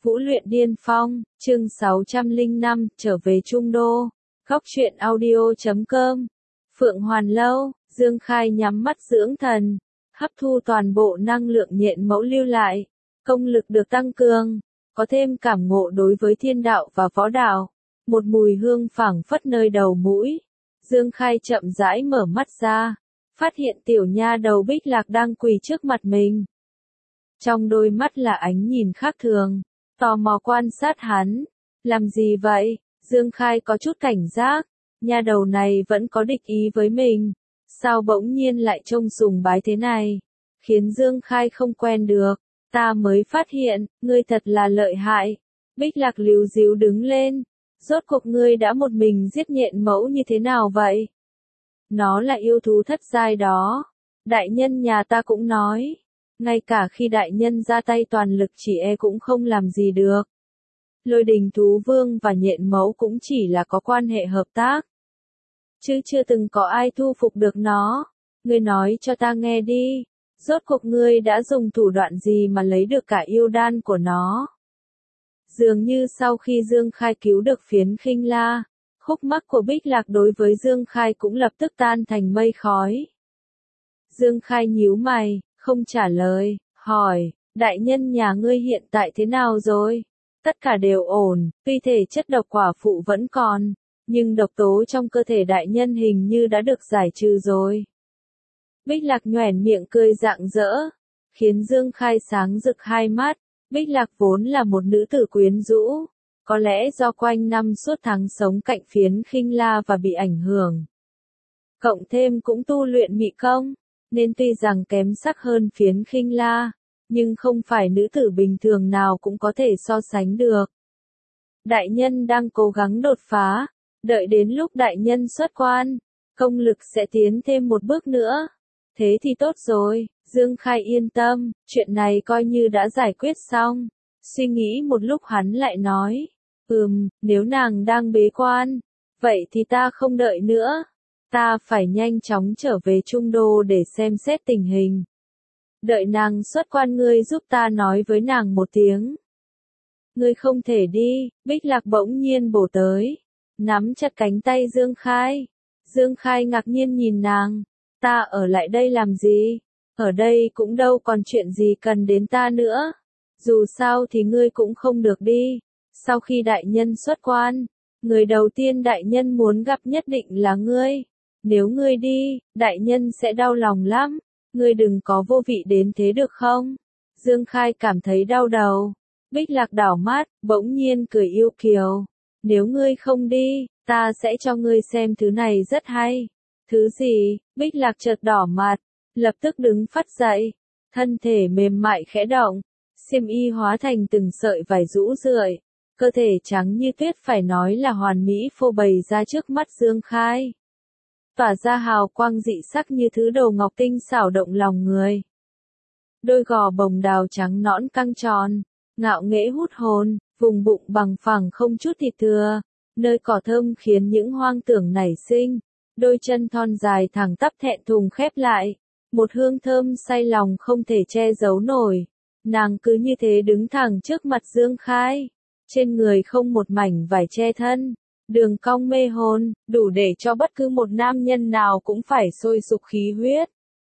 Vũ luyện điên phong, chương 605, trở về Trung Đô. Góc truyện audio.com. Phượng Hoàn Lâu, Dương Khai nhắm mắt dưỡng thần, hấp thu toàn bộ năng lượng nhện mẫu lưu lại, công lực được tăng cường, có thêm cảm ngộ đối với thiên đạo và võ đạo. Một mùi hương phảng phất nơi đầu mũi. Dương Khai chậm rãi mở mắt ra, phát hiện tiểu nha đầu Bích Lạc đang quỳ trước mặt mình. Trong đôi mắt là ánh nhìn khác thường, tò mò quan sát hắn. Làm gì vậy? Dương Khai có chút cảnh giác, nha đầu này vẫn có địch ý với mình. Sao bỗng nhiên lại trông sùng bái thế này? Khiến Dương Khai không quen được. Ta mới phát hiện, ngươi thật là lợi hại. Bích Lạc líu díu đứng lên. Rốt cuộc ngươi đã một mình giết nhện mẫu như thế nào vậy? Nó là yêu thú thất giai đó. Đại nhân nhà ta cũng nói. Ngay cả khi đại nhân ra tay toàn lực chỉ e cũng không làm gì được. Lôi đình thú vương và nhện mẫu cũng chỉ là có quan hệ hợp tác. Chứ chưa từng có ai thu phục được nó. Ngươi nói cho ta nghe đi. Rốt cuộc ngươi đã dùng thủ đoạn gì mà lấy được cả yêu đan của nó? Dường như sau khi Dương Khai cứu được Phiến Khinh La, khúc mắc của Bích Lạc đối với Dương Khai cũng lập tức tan thành mây khói. Dương Khai nhíu mày, không trả lời, hỏi, đại nhân nhà ngươi hiện tại thế nào rồi? Tất cả đều ổn, tuy thể chất độc quả phụ vẫn còn, nhưng độc tố trong cơ thể đại nhân hình như đã được giải trừ rồi. Bích Lạc nhoẻn miệng cười rạng rỡ, khiến Dương Khai sáng rực hai mắt. Bích Lạc vốn là một nữ tử quyến rũ, có lẽ do quanh năm suốt tháng sống cạnh Phiến Khinh La và bị ảnh hưởng. Cộng thêm cũng tu luyện mị công, nên tuy rằng kém sắc hơn Phiến Khinh La, nhưng không phải nữ tử bình thường nào cũng có thể so sánh được. Đại nhân đang cố gắng đột phá, đợi đến lúc đại nhân xuất quan, công lực sẽ tiến thêm một bước nữa. Thế thì tốt rồi, Dương Khai yên tâm, chuyện này coi như đã giải quyết xong. Suy nghĩ một lúc hắn lại nói, nếu nàng đang bế quan, vậy thì ta không đợi nữa. Ta phải nhanh chóng trở về Trung Đô để xem xét tình hình. Đợi nàng xuất quan ngươi giúp ta nói với nàng một tiếng. Ngươi không thể đi, Bích Lạc bỗng nhiên bổ tới, nắm chặt cánh tay Dương Khai. Dương Khai ngạc nhiên nhìn nàng, ta ở lại đây làm gì? Ở đây cũng đâu còn chuyện gì cần đến ta nữa. Dù sao thì ngươi cũng không được đi. Sau khi đại nhân xuất quan, người đầu tiên đại nhân muốn gặp nhất định là ngươi. Nếu ngươi đi, đại nhân sẽ đau lòng lắm. Ngươi đừng có vô vị đến thế được không? Dương Khai cảm thấy đau đầu. Bích Lạc đảo mắt, bỗng nhiên cười yêu kiều. Nếu ngươi không đi, ta sẽ cho ngươi xem thứ này rất hay. Thứ gì? Bích Lạc chợt đỏ mặt, lập tức đứng phắt dậy. Thân thể mềm mại khẽ động, xiêm y hóa thành từng sợi vải rũ rượi. Cơ thể trắng như tuyết phải nói là hoàn mỹ phô bày ra trước mắt Dương Khai. Tỏa ra hào quang dị sắc như thứ đồ ngọc tinh xảo động lòng người. Đôi gò bồng đào trắng nõn căng tròn, ngạo nghễ hút hồn, vùng bụng bằng phẳng không chút thịt thừa, nơi cỏ thơm khiến những hoang tưởng nảy sinh. Đôi chân thon dài thẳng tắp thẹn thùng khép lại, một hương thơm say lòng không thể che giấu nổi. Nàng cứ như thế đứng thẳng trước mặt Dương Khai, trên người không một mảnh vải che thân, đường cong mê hồn, đủ để cho bất cứ một nam nhân nào cũng phải sôi sục khí huyết.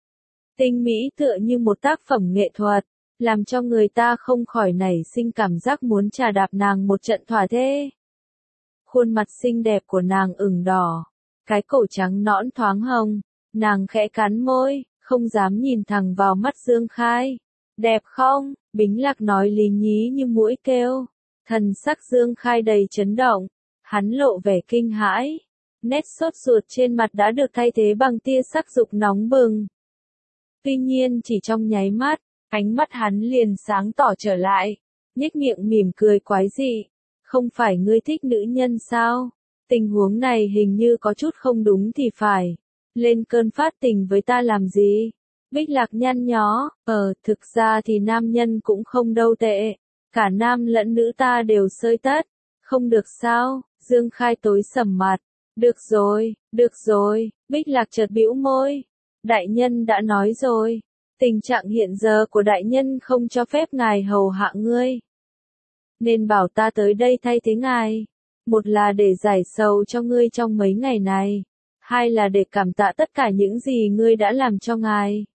Tinh mỹ tựa như một tác phẩm nghệ thuật, làm cho người ta không khỏi nảy sinh cảm giác muốn trà đạp nàng một trận thỏa thê. Khuôn mặt xinh đẹp của nàng ửng đỏ, cái cổ trắng nõn thoáng hồng, nàng khẽ cắn môi, không dám nhìn thẳng vào mắt Dương Khai. Đẹp không? Bính Lạc nói lý nhí như muỗi kêu. Thần sắc Dương Khai đầy chấn động, hắn lộ vẻ kinh hãi. Nét sốt ruột trên mặt đã được thay thế bằng tia sắc dục nóng bừng. Tuy nhiên chỉ trong nháy mắt, ánh mắt hắn liền sáng tỏ trở lại, nhếch miệng mỉm cười quái dị. Không phải ngươi thích nữ nhân sao? Tình huống này hình như có chút không đúng thì phải. Lên cơn phát tình với ta làm gì? Bích Lạc nhăn nhó, thực ra thì nam nhân cũng không đâu tệ. Cả nam lẫn nữ ta đều xơi tất. Không được sao? Dương Khai tối sầm mặt. Được rồi, Bích Lạc chợt bĩu môi. Đại nhân đã nói rồi. Tình trạng hiện giờ của đại nhân không cho phép ngài hầu hạ ngươi. nên bảo ta tới đây thay thế ngài. Một là để giải sầu cho ngươi trong mấy ngày này, hai là để cảm tạ tất cả những gì ngươi đã làm cho ngài.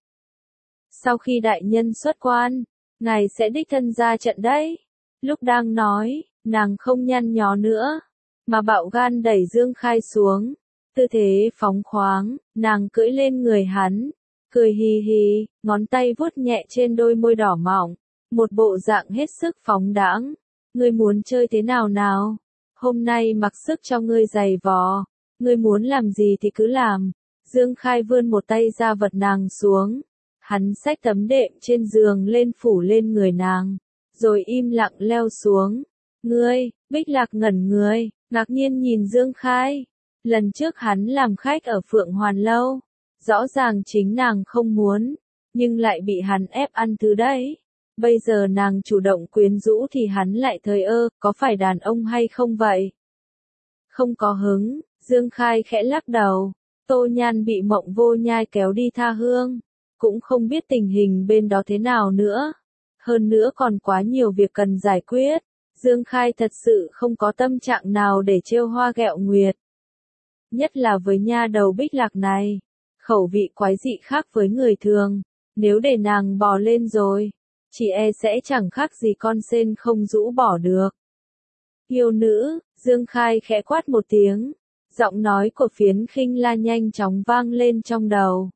Sau khi đại nhân xuất quan, ngài sẽ đích thân ra trận đấy. Lúc đang nói, nàng không nhăn nhó nữa, mà bạo gan đẩy Dương Khai xuống. Tư thế phóng khoáng, nàng cưỡi lên người hắn, cười hì hì, ngón tay vuốt nhẹ trên đôi môi đỏ mọng, một bộ dạng hết sức phóng đãng. Ngươi muốn chơi thế nào nào? Hôm nay mặc sức cho ngươi giày vò, ngươi muốn làm gì thì cứ làm. Dương Khai vươn một tay ra vật nàng xuống, hắn xách tấm đệm trên giường lên phủ lên người nàng, rồi im lặng leo xuống. Ngươi, Bích Lạc ngẩn người, ngạc nhiên nhìn Dương Khai. Lần trước hắn làm khách ở Phượng Hoàn Lâu, rõ ràng chính nàng không muốn, nhưng lại bị hắn ép ăn thứ đấy. Bây giờ nàng chủ động quyến rũ thì hắn lại thờ ơ, có phải đàn ông hay không vậy? Không có hứng, Dương Khai khẽ lắc đầu. Tô Nhan bị Mộng Vô Nhai kéo đi tha hương, cũng không biết tình hình bên đó thế nào nữa. Hơn nữa còn quá nhiều việc cần giải quyết. Dương Khai thật sự không có tâm trạng nào để trêu hoa ghẹo nguyệt. Nhất là với nha đầu Bích Lạc này, khẩu vị quái dị khác với người thường, nếu để nàng bò lên rồi, chỉ e sẽ chẳng khác gì con sên không rũ bỏ được. Yêu nữ, Dương Khai khẽ quát một tiếng, giọng nói của Phiến Khinh La nhanh chóng vang lên trong đầu.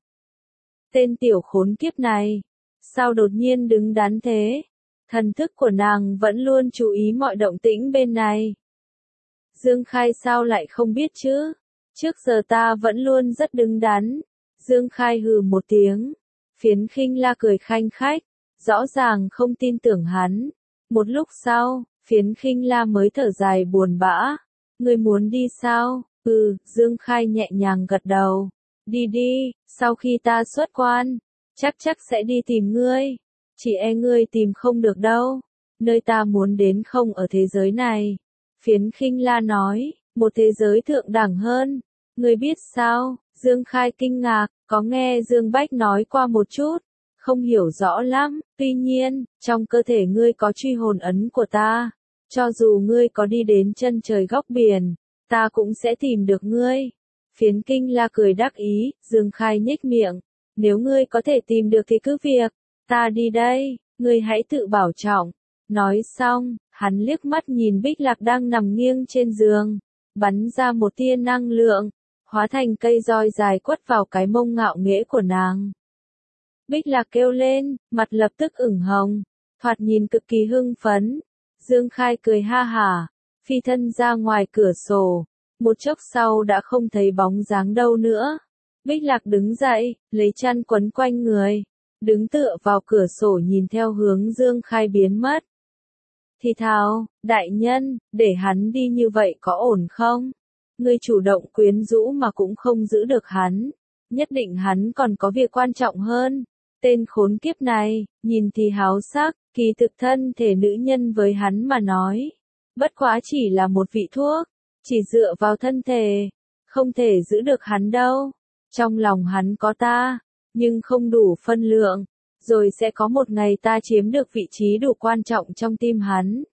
Tên tiểu khốn kiếp này, sao đột nhiên đứng đắn thế? Thần thức của nàng vẫn luôn chú ý mọi động tĩnh bên này. Dương Khai sao lại không biết chứ? Trước giờ ta vẫn luôn rất đứng đắn. Dương Khai hừ một tiếng. Phiến Khinh La cười khanh khách, rõ ràng không tin tưởng hắn. Một lúc sau, Phiến Khinh La mới thở dài buồn bã. Ngươi muốn đi sao? Dương Khai nhẹ nhàng gật đầu. Đi đi, sau khi ta xuất quan, chắc sẽ đi tìm ngươi. Chỉ e ngươi tìm không được đâu. Nơi ta muốn đến không ở thế giới này. Phiến Khinh La nói, một thế giới thượng đẳng hơn. Ngươi biết sao? Dương Khai kinh ngạc, có nghe Dương Bách nói qua một chút, không hiểu rõ lắm. Tuy nhiên, trong cơ thể ngươi có truy hồn ấn của ta. Cho dù ngươi có đi đến chân trời góc biển, ta cũng sẽ tìm được ngươi. Phiến Kinh La cười đắc ý. Dương Khai nhếch miệng. Nếu ngươi có thể tìm được thì cứ việc. Ta đi đây, ngươi hãy tự bảo trọng. Nói xong, hắn liếc mắt nhìn Bích Lạc đang nằm nghiêng trên giường, bắn ra một tia năng lượng, hóa thành cây roi dài quất vào cái mông ngạo nghễ của nàng. Bích Lạc kêu lên, mặt lập tức ửng hồng, thoạt nhìn cực kỳ hưng phấn. Dương Khai cười ha hả, phi thân ra ngoài cửa sổ, một chốc sau đã không thấy bóng dáng đâu nữa. Bích Lạc đứng dậy, lấy chăn quấn quanh người, đứng tựa vào cửa sổ nhìn theo hướng Dương Khai biến mất. Thì thào, đại nhân, để hắn đi như vậy có ổn không? Ngươi chủ động quyến rũ mà cũng không giữ được hắn. Nhất định hắn còn có việc quan trọng hơn. Tên khốn kiếp này, nhìn thì háo sắc, kỳ thực thân thể nữ nhân với hắn mà nói. Bất quá chỉ là một vị thuốc, chỉ dựa vào thân thể, không thể giữ được hắn đâu. Trong lòng hắn có ta, nhưng không đủ phân lượng. Rồi sẽ có một ngày ta chiếm được vị trí đủ quan trọng trong tim hắn.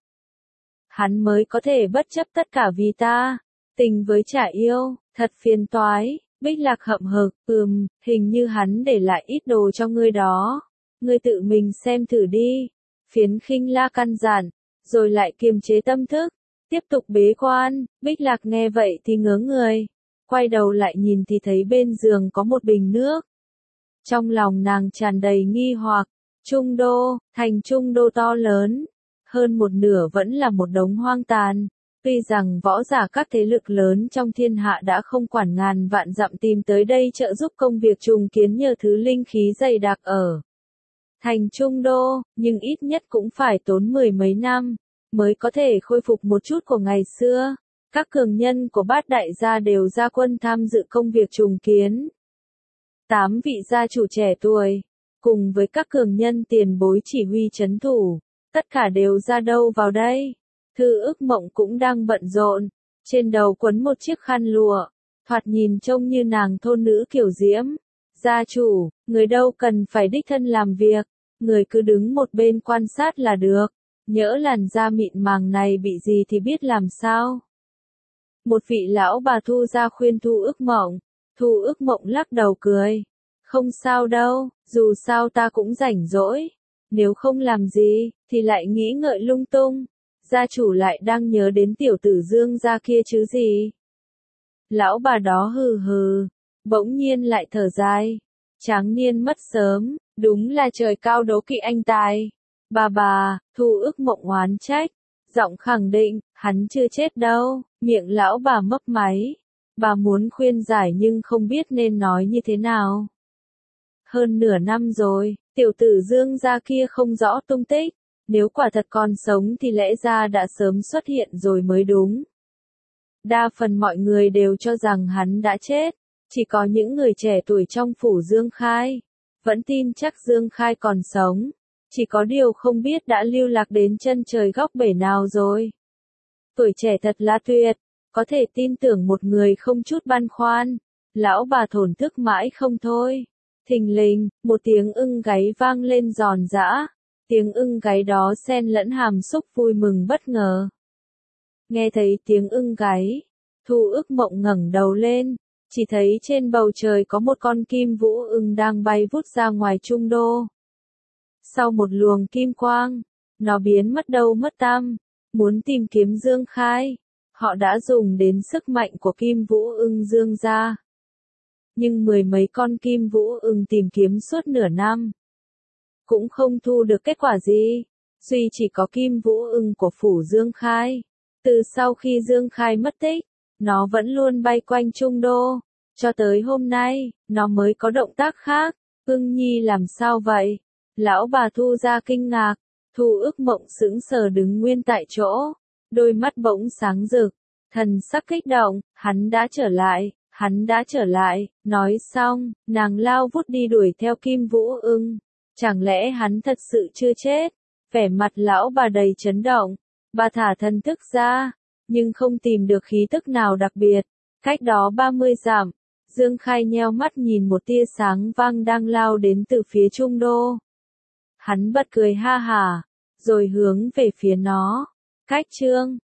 Hắn mới có thể bất chấp tất cả vì ta. Tình với trả yêu, thật phiền toái. Bích Lạc hậm hực, hình như hắn để lại ít đồ cho ngươi đó. Ngươi tự mình xem thử đi. Phiến Khinh La căn dặn, rồi lại kiềm chế tâm thức, tiếp tục bế quan. Bích Lạc nghe vậy thì ngớ người, quay đầu lại nhìn thì thấy bên giường có một bình nước. Trong lòng nàng tràn đầy nghi hoặc. Trung Đô, thành Trung Đô to lớn, hơn một nửa vẫn là một đống hoang tàn. Tuy rằng võ giả các thế lực lớn trong thiên hạ đã không quản ngàn vạn dặm tìm tới đây trợ giúp công việc trùng kiến nhờ thứ linh khí dày đặc ở thành Trung Đô, nhưng ít nhất cũng phải tốn 10 mấy năm, mới có thể khôi phục một chút của ngày xưa. Các cường nhân của Bát Đại gia đều ra quân tham dự công việc trùng kiến. 8 vị gia chủ trẻ tuổi, cùng với các cường nhân tiền bối chỉ huy trấn thủ, tất cả đều ra đâu vào đây. Thư Ước Mộng cũng đang bận rộn, trên đầu quấn một chiếc khăn lụa, thoạt nhìn trông như nàng thôn nữ kiểu diễm. Gia chủ, người đâu cần phải đích thân làm việc, người cứ đứng một bên quan sát là được. nhỡ làn da mịn màng này bị gì thì biết làm sao. Một vị lão bà Thu ra khuyên Thu Ước Mộng. Thu Ước Mộng lắc đầu cười. Không sao đâu, dù sao ta cũng rảnh rỗi. Nếu không làm gì, thì lại nghĩ ngợi lung tung. Gia chủ lại đang nhớ đến tiểu tử Dương gia kia chứ gì. Lão bà đó hừ hừ, bỗng nhiên lại thở dài. Tráng niên mất sớm, đúng là trời cao đố kỵ anh tài. Bà, Thu Ước Mộng oán trách. Giọng khẳng định, hắn chưa chết đâu, miệng lão bà mấp máy. Bà muốn khuyên giải nhưng không biết nên nói như thế nào. Hơn nửa năm rồi, tiểu tử Dương gia kia không rõ tung tích. Nếu quả thật còn sống thì lẽ ra đã sớm xuất hiện rồi mới đúng. Đa phần mọi người đều cho rằng hắn đã chết. Chỉ có những người trẻ tuổi trong phủ Dương Khai vẫn tin chắc Dương Khai còn sống. Chỉ có điều không biết đã lưu lạc đến chân trời góc bể nào rồi. Tuổi trẻ thật là tuyệt, có thể tin tưởng một người không chút băn khoăn. Lão bà thổn thức mãi không thôi. Thình lình, một tiếng ưng gáy vang lên giòn giã. Tiếng ưng gáy đó xen lẫn hàm xúc vui mừng bất ngờ. Nghe thấy tiếng ưng gáy, Thu Ước Mộng ngẩng đầu lên, chỉ thấy trên bầu trời có một con kim vũ ưng đang bay vút ra ngoài trung đô. Sau một luồng kim quang, nó biến mất đâu mất tăm, muốn tìm kiếm Dương Khai. Họ đã dùng đến sức mạnh của kim vũ ưng Dương gia. Nhưng mười mấy con kim vũ ưng tìm kiếm suốt nửa năm, cũng không thu được kết quả gì. Duy chỉ có kim vũ ưng của phủ Dương Khai. Từ sau khi Dương Khai mất tích, nó vẫn luôn bay quanh trung đô. Cho tới hôm nay, nó mới có động tác khác. Ưng nhi làm sao vậy? Lão bà Thu ra kinh ngạc. Thu Ước Mộng sững sờ đứng nguyên tại chỗ. Đôi mắt bỗng sáng rực. Thần sắc kích động, hắn đã trở lại. Hắn đã trở lại. Nói xong, nàng lao vút đi đuổi theo kim vũ ưng. Chẳng lẽ hắn thật sự chưa chết? Vẻ mặt lão bà đầy chấn động. Bà thả thần thức ra, nhưng không tìm được khí tức nào đặc biệt. Cách đó 30 dặm, Dương Khai nheo mắt nhìn một tia sáng vang đang lao đến từ phía trung đô. Hắn bật cười ha hả, rồi hướng về phía nó. Cách chương